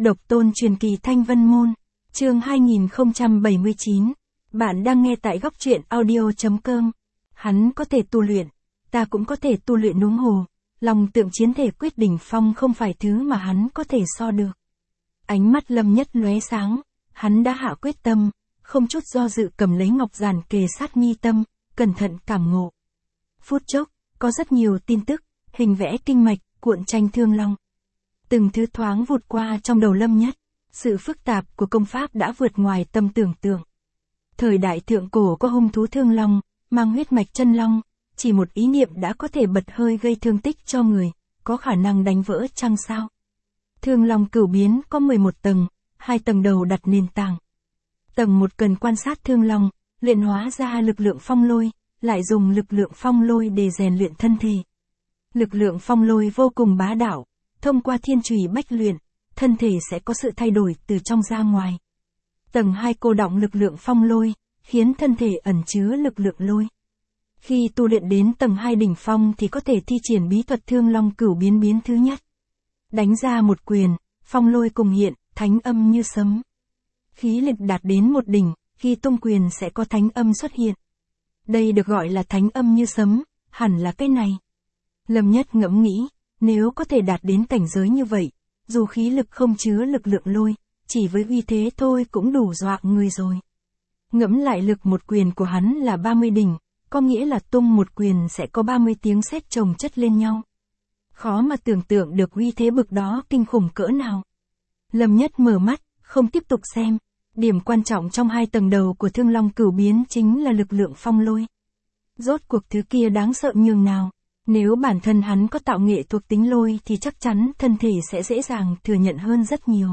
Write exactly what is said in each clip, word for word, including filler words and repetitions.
Độc tôn truyền kỳ Thanh Vân Môn, chương hai nghìn không trăm bảy mươi chín. Bạn đang nghe tại góc truyện audio.com. Hắn có thể tu luyện, ta cũng có thể tu luyện huống hồ. Lòng tượng chiến thể quyết đỉnh phong không phải thứ mà hắn có thể so được. Ánh mắt Lâm Nhất lóe sáng, hắn đã hạ quyết tâm, không chút do dự cầm lấy ngọc giản kề sát mi tâm, cẩn thận cảm ngộ. Phút chốc, có rất nhiều tin tức, hình vẽ kinh mạch, cuộn tranh thương long. Từng thứ thoáng vụt qua trong đầu Lâm Nhất, sự phức tạp của công pháp đã vượt ngoài tâm tưởng tượng. Thời đại thượng cổ có hung thú thương long, mang huyết mạch chân long, chỉ một ý niệm đã có thể bật hơi gây thương tích cho người, có khả năng đánh vỡ chăng sao? Thương long cửu biến có mười một tầng, hai tầng đầu đặt nền tảng. Tầng một cần quan sát thương long, luyện hóa ra lực lượng phong lôi, lại dùng lực lượng phong lôi để rèn luyện thân thể. Lực lượng phong lôi vô cùng bá đạo, thông qua thiên chùy bách luyện, thân thể sẽ có sự thay đổi từ trong ra ngoài. Tầng hai cô đọng lực lượng phong lôi, khiến thân thể ẩn chứa lực lượng lôi. Khi tu luyện đến tầng hai đỉnh phong thì có thể thi triển bí thuật thương long cửu biến biến thứ nhất. Đánh ra một quyền, phong lôi cùng hiện, thánh âm như sấm. Khí lực đạt đến một đỉnh, khi tung quyền sẽ có thánh âm xuất hiện. Đây được gọi là thánh âm như sấm, hẳn là cái này. Lâm Nhất ngẫm nghĩ, nếu có thể đạt đến cảnh giới như vậy, dù khí lực không chứa lực lượng lôi, chỉ với uy thế thôi cũng đủ dọa người rồi. Ngẫm lại lực một quyền của hắn là ba mươi đỉnh, có nghĩa là tung một quyền sẽ có ba mươi tiếng sét chồng chất lên nhau. Khó mà tưởng tượng được uy thế bực đó kinh khủng cỡ nào. Lâm Nhất mở mắt, không tiếp tục xem. Điểm quan trọng trong hai tầng đầu của thương long cửu biến chính là lực lượng phong lôi. Rốt cuộc thứ kia đáng sợ nhường nào. Nếu bản thân hắn có tạo nghệ thuộc tính lôi thì chắc chắn thân thể sẽ dễ dàng thừa nhận hơn rất nhiều.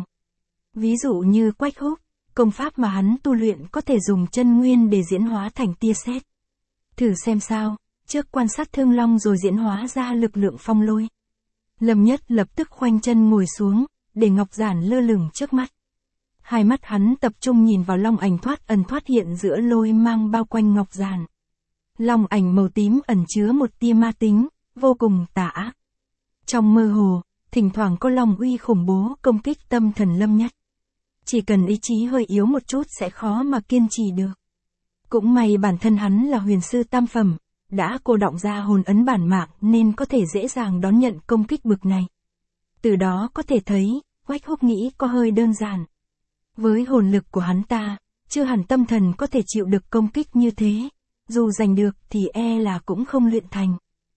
Ví dụ như Quách Húc, công pháp mà hắn tu luyện có thể dùng chân nguyên để diễn hóa thành tia sét. Thử xem sao, trước quan sát thương long rồi diễn hóa ra lực lượng phong lôi. Lâm Nhất lập tức khoanh chân ngồi xuống, để ngọc giản lơ lửng trước mắt. Hai mắt hắn tập trung nhìn vào long ảnh thoát ẩn thoát hiện giữa lôi mang bao quanh ngọc giản. Long ảnh màu tím ẩn chứa một tia ma tính, vô cùng tà ác. Trong mơ hồ, thỉnh thoảng có long uy khủng bố công kích tâm thần Lâm Nhất. Chỉ cần ý chí hơi yếu một chút sẽ khó mà kiên trì được. Cũng may bản thân hắn là huyền sư tam phẩm, đã cô đọng ra hồn ấn bản mạng nên có thể dễ dàng đón nhận công kích bực này. Từ đó có thể thấy, Quách Húc nghĩ có hơi đơn giản. Với hồn lực của hắn ta, chưa hẳn tâm thần có thể chịu được công kích như thế. Dù giành được thì e là cũng không luyện thành.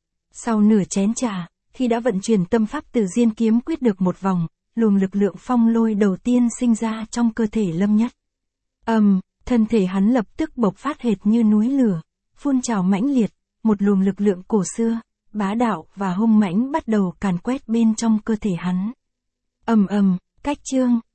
Sau nửa chén trà, khi đã vận chuyển tâm pháp từ Diên kiếm quyết được một vòng, luồng lực lượng phong lôi đầu tiên sinh ra trong cơ thể Lâm Nhất. Ầm, um, thân thể hắn lập tức bộc phát hệt như núi lửa, phun trào mãnh liệt, một luồng lực lượng cổ xưa, bá đạo và hung mãnh bắt đầu càn quét bên trong cơ thể hắn. Ầm ầm, cách chương.